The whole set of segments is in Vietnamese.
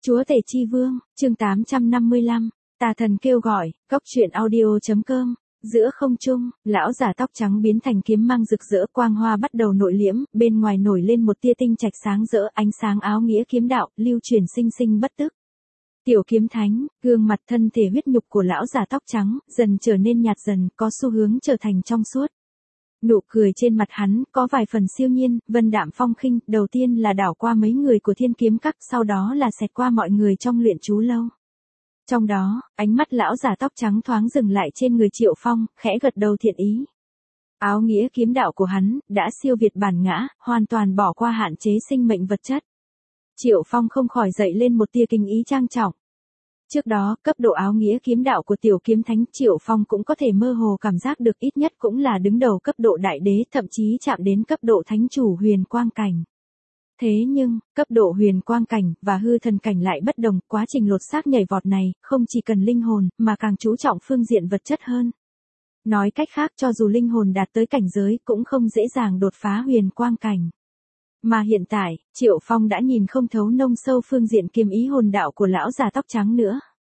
Chúa Tể Chi Vương, chương 855, Tà Thần Kêu Gọi, Cốc truyện audio.com. Giữa không trung, lão già tóc trắng biến thành kiếm mang rực rỡ, quang hoa bắt đầu nội liễm, bên ngoài nổi lên một tia tinh trạch sáng rỡ, ánh sáng áo nghĩa kiếm đạo, lưu truyền sinh sinh bất tức. Tiểu kiếm thánh, gương mặt thân thể huyết nhục của lão già tóc trắng, dần trở nên nhạt dần, có xu hướng trở thành trong suốt. Nụ cười trên mặt hắn, có vài phần siêu nhiên, vân đạm phong khinh, đầu tiên là đảo qua mấy người của Thiên Kiếm Các, sau đó là xẹt qua mọi người trong luyện chú lâu. Trong đó, ánh mắt lão già tóc trắng thoáng dừng lại trên người Triệu Phong, khẽ gật đầu thiện ý. Áo nghĩa kiếm đạo của hắn, đã siêu việt bản ngã, hoàn toàn bỏ qua hạn chế sinh mệnh vật chất. Triệu Phong không khỏi dậy lên một tia kinh ý trang trọng. Trước đó, cấp độ áo nghĩa kiếm đạo của tiểu kiếm thánh Triệu Phong cũng có thể mơ hồ cảm giác được, ít nhất cũng là đứng đầu cấp độ đại đế, thậm chí chạm đến cấp độ thánh chủ huyền quang cảnh. Thế nhưng, cấp độ huyền quang cảnh và hư thần cảnh lại bất đồng, quá trình lột xác nhảy vọt này, không chỉ cần linh hồn, mà càng chú trọng phương diện vật chất hơn. Nói cách khác, cho dù linh hồn đạt tới cảnh giới, cũng không dễ dàng đột phá huyền quang cảnh. Mà hiện tại, Triệu Phong đã nhìn không thấu nông sâu phương diện kiếm ý hồn đạo của lão già tóc trắng nữa.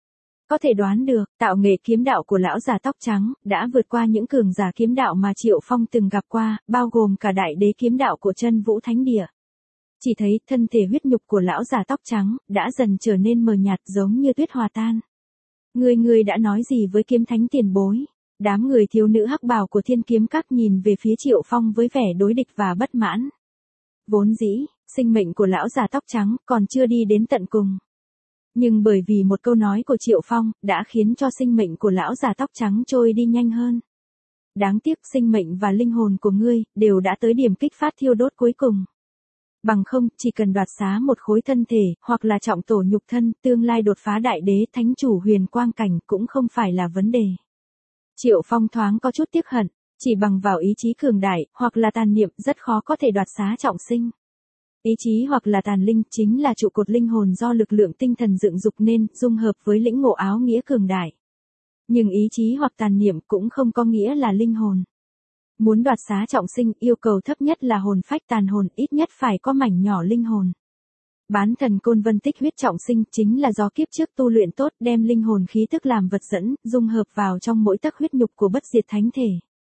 Có thể đoán được, tạo nghệ kiếm đạo của lão già tóc trắng đã vượt qua những cường giả kiếm đạo mà Triệu Phong từng gặp qua, bao gồm cả đại đế kiếm đạo của Chân Vũ Thánh Địa. Chỉ thấy thân thể huyết nhục của lão già tóc trắng đã dần trở nên mờ nhạt, giống như tuyết hòa tan. Người đã nói gì với kiếm thánh tiền bối? Đám người thiếu nữ hắc bào của Thiên Kiếm Các nhìn về phía Triệu Phong với vẻ đối địch và bất mãn. Vốn dĩ, sinh mệnh của lão già tóc trắng còn chưa đi đến tận cùng. Nhưng bởi vì một câu nói của Triệu Phong, đã khiến cho sinh mệnh của lão già tóc trắng trôi đi nhanh hơn. Đáng tiếc sinh mệnh và linh hồn của ngươi, đều đã tới điểm kích phát thiêu đốt cuối cùng. Bằng không, chỉ cần đoạt xá một khối thân thể, hoặc là trọng tổ nhục thân, tương lai đột phá đại đế thánh chủ huyền quang cảnh cũng không phải là vấn đề. Triệu Phong thoáng có chút tiếc hận. Chỉ bằng vào ý chí cường đại, hoặc là tàn niệm, rất khó có thể đoạt xá trọng sinh. Ý chí hoặc là tàn linh, chính là trụ cột linh hồn do lực lượng tinh thần dựng dục nên, dung hợp với lĩnh ngộ áo nghĩa cường đại. Nhưng ý chí hoặc tàn niệm cũng không có nghĩa là linh hồn. Muốn đoạt xá trọng sinh, yêu cầu thấp nhất là hồn phách tàn hồn, ít nhất phải có mảnh nhỏ linh hồn. Bán thần côn vân tích huyết trọng sinh, chính là do kiếp trước tu luyện tốt, đem linh hồn khí tức làm vật dẫn, dung hợp vào trong mỗi tấc huyết nhục của bất diệt thánh thể.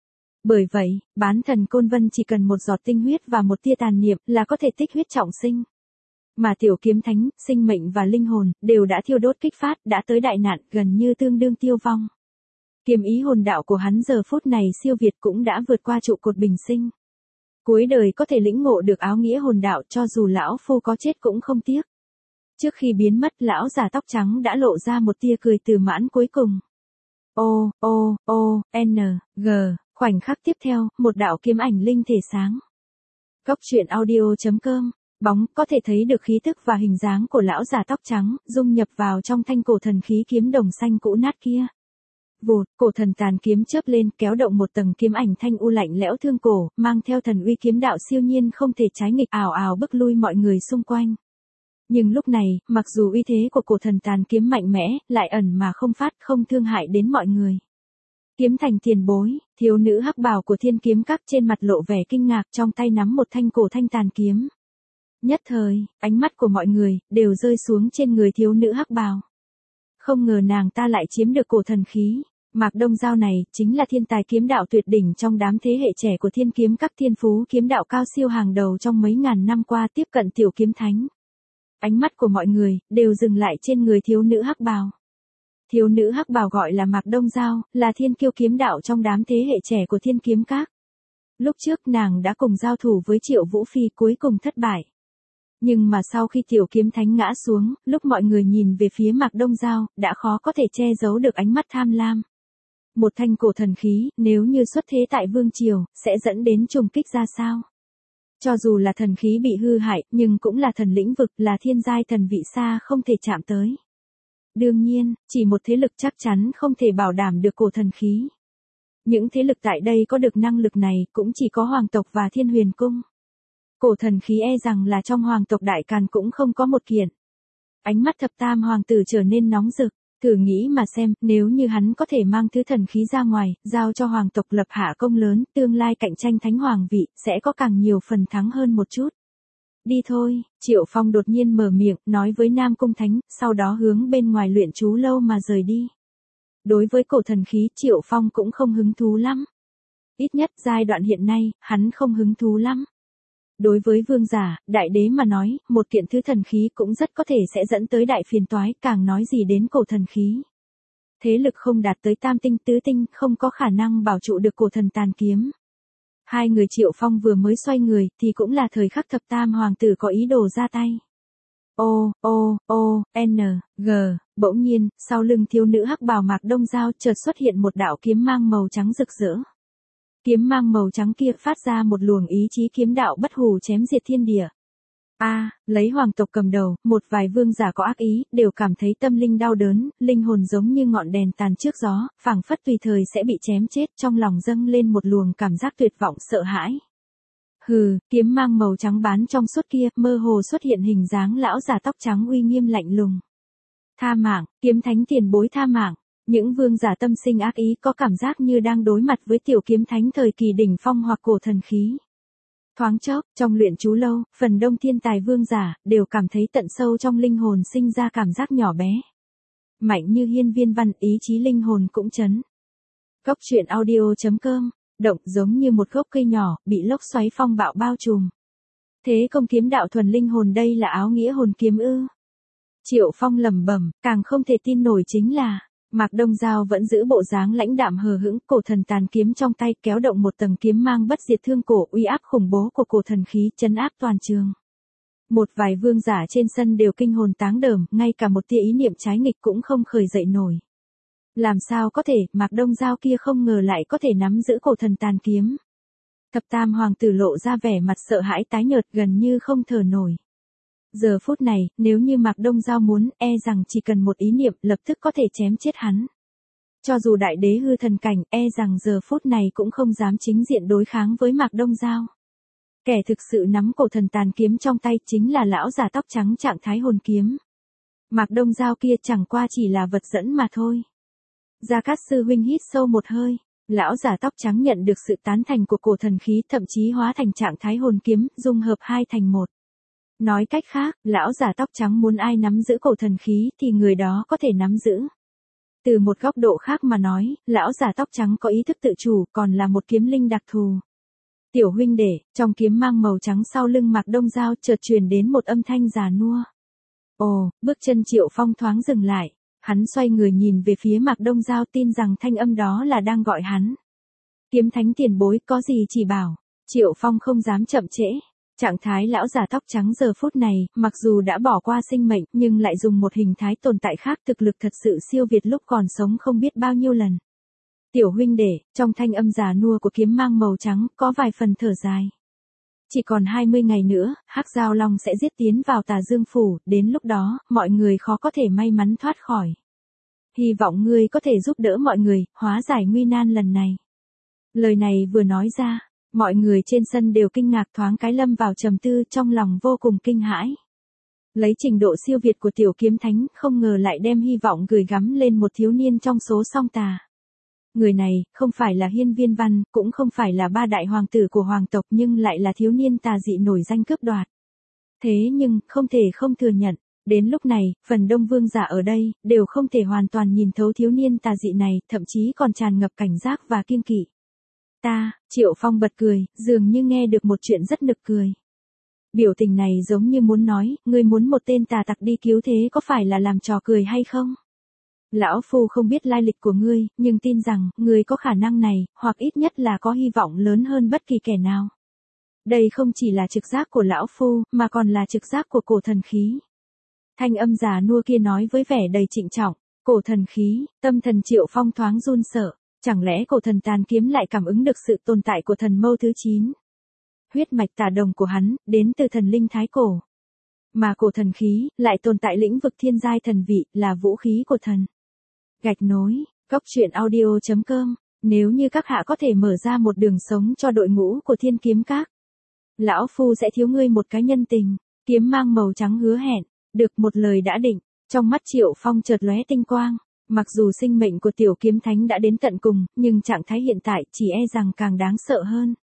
Bởi vậy, bán thần côn vân chỉ cần một giọt tinh huyết và một tia tàn niệm là có thể tích huyết trọng sinh. Mà tiểu kiếm thánh, sinh mệnh và linh hồn, đều đã thiêu đốt kích phát, đã tới đại nạn, gần như tương đương tiêu vong. Kiếm ý hồn đạo của hắn giờ phút này siêu việt, cũng đã vượt qua trụ cột bình sinh. Cuối đời có thể lĩnh ngộ được áo nghĩa hồn đạo, cho dù lão phu có chết cũng không tiếc. Trước khi biến mất, lão già tóc trắng đã lộ ra một tia cười từ mãn cuối cùng. N, G. Khoảnh khắc tiếp theo, một đạo kiếm ảnh linh thể sáng. Cốc truyện audio.com. Bóng, có thể thấy được khí tức và hình dáng của lão già tóc trắng, dung nhập vào trong thanh cổ thần khí kiếm đồng xanh cũ nát kia. Vụt, cổ thần tàn kiếm chớp lên, kéo động một tầng kiếm ảnh thanh u lạnh lẽo thương cổ, mang theo thần uy kiếm đạo siêu nhiên không thể trái nghịch, ào ào bức lui mọi người xung quanh. Nhưng lúc này, mặc dù uy thế của cổ thần tàn kiếm mạnh mẽ, lại ẩn mà không phát, không thương hại đến mọi người. Kiếm thành tiền bối, thiếu nữ hắc bào của Thiên Kiếm Các trên mặt lộ vẻ kinh ngạc, trong tay nắm một thanh cổ thanh tàn kiếm. Nhất thời, ánh mắt của mọi người đều rơi xuống trên người thiếu nữ hắc bào. Không ngờ nàng ta lại chiếm được cổ thần khí. Mạc Đông Giao này chính là thiên tài kiếm đạo tuyệt đỉnh trong đám thế hệ trẻ của Thiên Kiếm Các, thiên phú kiếm đạo cao siêu hàng đầu trong mấy ngàn năm qua, tiếp cận tiểu kiếm thánh. Ánh mắt của mọi người đều dừng lại trên người thiếu nữ hắc bào. Thiếu nữ hắc bào gọi là Mạc Đông Giao, là thiên kiêu kiếm đạo trong đám thế hệ trẻ của Thiên Kiếm Các. Lúc trước nàng đã cùng giao thủ với Triệu Vũ Phi, cuối cùng thất bại. Nhưng mà sau khi tiểu kiếm thánh ngã xuống, lúc mọi người nhìn về phía Mạc Đông Giao, đã khó có thể che giấu được ánh mắt tham lam. Một thanh cổ thần khí, nếu như xuất thế tại Vương Triều, sẽ dẫn đến trùng kích ra sao? Cho dù là thần khí bị hư hại, nhưng cũng là thần lĩnh vực, là thiên giai thần vị xa không thể chạm tới. Đương nhiên, chỉ một thế lực chắc chắn không thể bảo đảm được cổ thần khí. Những thế lực tại đây có được năng lực này cũng chỉ có Hoàng tộc và Thiên Huyền Cung. Cổ thần khí e rằng là trong Hoàng tộc Đại Càn cũng không có một kiện. Ánh mắt thập tam hoàng tử trở nên nóng rực, thử nghĩ mà xem, nếu như hắn có thể mang thứ thần khí ra ngoài, giao cho Hoàng tộc lập hạ công lớn, tương lai cạnh tranh thánh hoàng vị, sẽ có càng nhiều phần thắng hơn một chút. Đi thôi, Triệu Phong đột nhiên mở miệng, nói với Nam Cung Thánh, sau đó hướng bên ngoài luyện chú lâu mà rời đi. Đối với cổ thần khí, Triệu Phong cũng không hứng thú lắm. Ít nhất giai đoạn hiện nay, hắn không hứng thú lắm. Đối với vương giả, đại đế mà nói, một kiện thứ thần khí cũng rất có thể sẽ dẫn tới đại phiền toái, càng nói gì đến cổ thần khí. Thế lực không đạt tới tam tinh tứ tinh không có khả năng bảo trụ được cổ thần tàn kiếm. Hai người Triệu Phong vừa mới xoay người thì cũng là thời khắc thập tam hoàng tử có ý đồ ra tay. N, G, bỗng nhiên, sau lưng thiếu nữ hắc bào Mạc Đông Giao chợt xuất hiện một đạo kiếm mang màu trắng rực rỡ. Kiếm mang màu trắng kia phát ra một luồng ý chí kiếm đạo bất hủ chém diệt thiên địa. Lấy hoàng tộc cầm đầu, một vài vương giả có ác ý, đều cảm thấy tâm linh đau đớn, linh hồn giống như ngọn đèn tàn trước gió, phảng phất tùy thời sẽ bị chém chết, trong lòng dâng lên một luồng cảm giác tuyệt vọng sợ hãi. Hừ, kiếm mang màu trắng bán trong suốt kia, mơ hồ xuất hiện hình dáng lão già tóc trắng uy nghiêm lạnh lùng. Tha mạng, kiếm thánh tiền bối tha mạng. Những vương giả tâm sinh ác ý có cảm giác như đang đối mặt với tiểu kiếm thánh thời kỳ đỉnh phong hoặc cổ thần khí. Thoáng chốc, trong luyện chú lâu, phần đông thiên tài vương giả, đều cảm thấy tận sâu trong linh hồn sinh ra cảm giác nhỏ bé. Mạnh như hiên viên văn, ý chí linh hồn cũng chấn. Cốc truyện audio.com, động giống như một gốc cây nhỏ, bị lốc xoáy phong bạo bao trùm. Thế công kiếm đạo thuần linh hồn đây là áo nghĩa hồn kiếm ư? Triệu Phong lẩm bẩm, càng không thể tin nổi chính là, Mạc Đông Giao vẫn giữ bộ dáng lãnh đạm hờ hững, cổ thần tàn kiếm trong tay kéo động một tầng kiếm mang bất diệt thương cổ, uy áp khủng bố của cổ thần khí chấn áp toàn trường. Một vài vương giả trên sân đều kinh hồn táng đờm, ngay cả một tia ý niệm trái nghịch cũng không khởi dậy nổi. Làm sao có thể, Mạc Đông Giao kia không ngờ lại có thể nắm giữ cổ thần tàn kiếm. Thập tam hoàng tử lộ ra vẻ mặt sợ hãi tái nhợt gần như không thở nổi. Giờ phút này, nếu như Mạc Đông Giao muốn, e rằng chỉ cần một ý niệm lập tức có thể chém chết hắn. Cho dù đại đế hư thần cảnh, e rằng giờ phút này cũng không dám chính diện đối kháng với Mạc Đông Giao. Kẻ thực sự nắm cổ thần tàn kiếm trong tay chính là lão già tóc trắng trạng thái hồn kiếm. Mạc Đông Giao kia chẳng qua chỉ là vật dẫn mà thôi. Gia Cát sư huynh hít sâu một hơi. Lão già tóc trắng nhận được sự tán thành của cổ thần khí, thậm chí hóa thành trạng thái hồn kiếm, dung hợp hai thành một. Nói cách khác, lão già tóc trắng muốn ai nắm giữ cổ thần khí thì người đó có thể nắm giữ. Từ một góc độ khác mà nói, lão già tóc trắng có ý thức tự chủ, còn là một kiếm linh đặc thù. Tiểu huynh đệ, trong kiếm mang màu trắng sau lưng Mạc Đông Giao chợt truyền đến một âm thanh già nua. Bước chân Triệu Phong thoáng dừng lại. Hắn xoay người nhìn về phía Mạc Đông Giao, tin rằng thanh âm đó là đang gọi hắn. Kiếm thánh tiền bối, có gì chỉ bảo. Triệu Phong không dám chậm trễ. Trạng thái lão già tóc trắng giờ phút này, mặc dù đã bỏ qua sinh mệnh, nhưng lại dùng một hình thái tồn tại khác, thực lực thật sự siêu việt lúc còn sống không biết bao nhiêu lần. Tiểu huynh đệ, trong thanh âm già nua của kiếm mang màu trắng, có vài phần thở dài. Chỉ còn 20 ngày nữa, Hắc Giao Long sẽ giết tiến vào Tà Dương Phủ, đến lúc đó, mọi người khó có thể may mắn thoát khỏi. Hy vọng ngươi có thể giúp đỡ mọi người, hóa giải nguy nan lần này. Lời này vừa nói ra, mọi người trên sân đều kinh ngạc, thoáng cái lâm vào trầm tư, trong lòng vô cùng kinh hãi. Lấy trình độ siêu việt của tiểu kiếm thánh, không ngờ lại đem hy vọng gửi gắm lên một thiếu niên trong số song tà. Người này, không phải là Hiên Viên Văn, cũng không phải là ba đại hoàng tử của hoàng tộc, nhưng lại là thiếu niên tà dị nổi danh cướp đoạt. Thế nhưng, không thể không thừa nhận, đến lúc này, phần đông vương giả ở đây, đều không thể hoàn toàn nhìn thấu thiếu niên tà dị này, thậm chí còn tràn ngập cảnh giác và kiêng kỵ. Triệu Phong bật cười, dường như nghe được một chuyện rất nực cười. Biểu tình này giống như muốn nói, ngươi muốn một tên tà tặc đi cứu thế có phải là làm trò cười hay không? Lão Phu không biết lai lịch của ngươi, nhưng tin rằng, ngươi có khả năng này, hoặc ít nhất là có hy vọng lớn hơn bất kỳ kẻ nào. Đây không chỉ là trực giác của Lão Phu, mà còn là trực giác của cổ thần khí. Thanh âm già nua kia nói với vẻ đầy trịnh trọng, cổ thần khí, tâm thần Triệu Phong thoáng run sợ, chẳng lẽ cổ thần tàn kiếm lại cảm ứng được sự tồn tại của thần mâu thứ 9. Huyết mạch tà đồng của hắn, đến từ thần linh thái cổ. Mà cổ thần khí, lại tồn tại lĩnh vực thiên giai thần vị, là vũ khí của thần. Gạch nối, cốc truyện audio.com, nếu như các hạ có thể mở ra một đường sống cho đội ngũ của Thiên Kiếm Các. Lão Phu sẽ thiếu ngươi một cái nhân tình, kiếm mang màu trắng hứa hẹn, được một lời đã định, trong mắt Triệu Phong chợt lóe tinh quang. Mặc dù sinh mệnh của tiểu kiếm thánh đã đến tận cùng, nhưng trạng thái hiện tại chỉ e rằng càng đáng sợ hơn.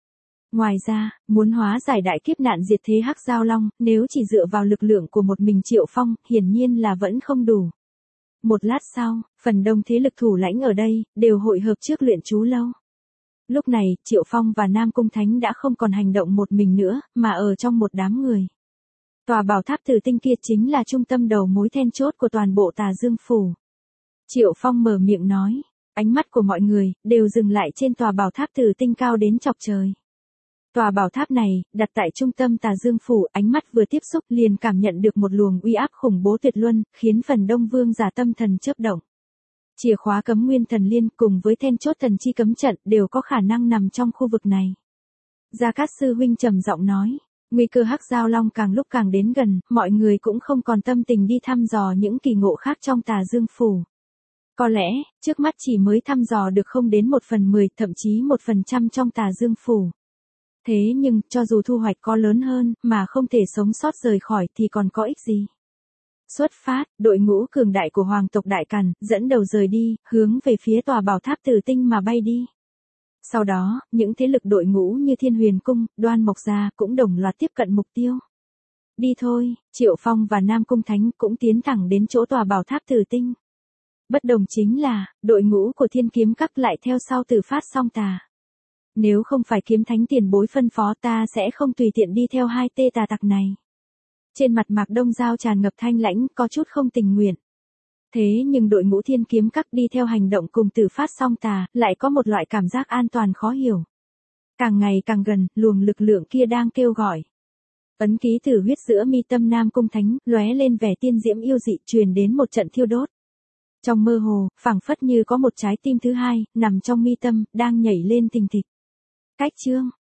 Ngoài ra, muốn hóa giải đại kiếp nạn diệt thế Hắc Giao Long, nếu chỉ dựa vào lực lượng của một mình Triệu Phong, hiển nhiên là vẫn không đủ. Một lát sau, phần đông thế lực thủ lãnh ở đây, đều hội hợp trước luyện chú lâu. Lúc này, Triệu Phong và Nam Cung Thánh đã không còn hành động một mình nữa, mà ở trong một đám người. Tòa bảo tháp tử tinh kia chính là trung tâm đầu mối then chốt của toàn bộ Tà Dương Phủ. Triệu Phong mở miệng nói, ánh mắt của mọi người, đều dừng lại trên tòa bảo tháp tử tinh cao đến chọc trời. Tòa bảo tháp này, đặt tại trung tâm Tà Dương Phủ, ánh mắt vừa tiếp xúc liền cảm nhận được một luồng uy áp khủng bố tuyệt luân, khiến phần đông vương giả tâm thần chớp động. Chìa khóa cấm nguyên thần liên cùng với then chốt thần chi cấm trận đều có khả năng nằm trong khu vực này. Gia Cát sư huynh trầm giọng nói, nguy cơ Hắc Giao Long càng lúc càng đến gần, mọi người cũng không còn tâm tình đi thăm dò những kỳ ngộ khác trong Tà Dương Phủ. Có lẽ, trước mắt chỉ mới thăm dò được không đến 1/10, thậm chí 1% trong Tà Dương Phủ. Thế nhưng, cho dù thu hoạch có lớn hơn, mà không thể sống sót rời khỏi thì còn có ích gì? Xuất phát, đội ngũ cường đại của hoàng tộc Đại Càn, dẫn đầu rời đi, hướng về phía tòa bảo tháp tử tinh mà bay đi. Sau đó, những thế lực đội ngũ như Thiên Huyền Cung, Đoan Mộc Gia cũng đồng loạt tiếp cận mục tiêu. Đi thôi, Triệu Phong và Nam Cung Thánh cũng tiến thẳng đến chỗ tòa bảo tháp tử tinh. Bất đồng chính là, đội ngũ của Thiên Kiếm Các lại theo sau Tử Phát Song Tà. Nếu không phải kiếm thánh tiền bối phân phó ta sẽ không tùy tiện đi theo hai tê tà tặc này. Trên mặt Mạc Đông Giao tràn ngập thanh lãnh, có chút không tình nguyện. Thế nhưng đội ngũ Thiên Kiếm Các đi theo hành động cùng Tử Phát Song Tà, lại có một loại cảm giác an toàn khó hiểu. Càng ngày càng gần, luồng lực lượng kia đang kêu gọi. Ấn ký tử huyết giữa mi tâm Nam Cung Thánh, lóe lên vẻ tiên diễm yêu dị, truyền đến một trận thiêu đốt. Trong mơ hồ, phảng phất như có một trái tim thứ hai, nằm trong mi tâm, đang nhảy lên thình thịch. Cách chương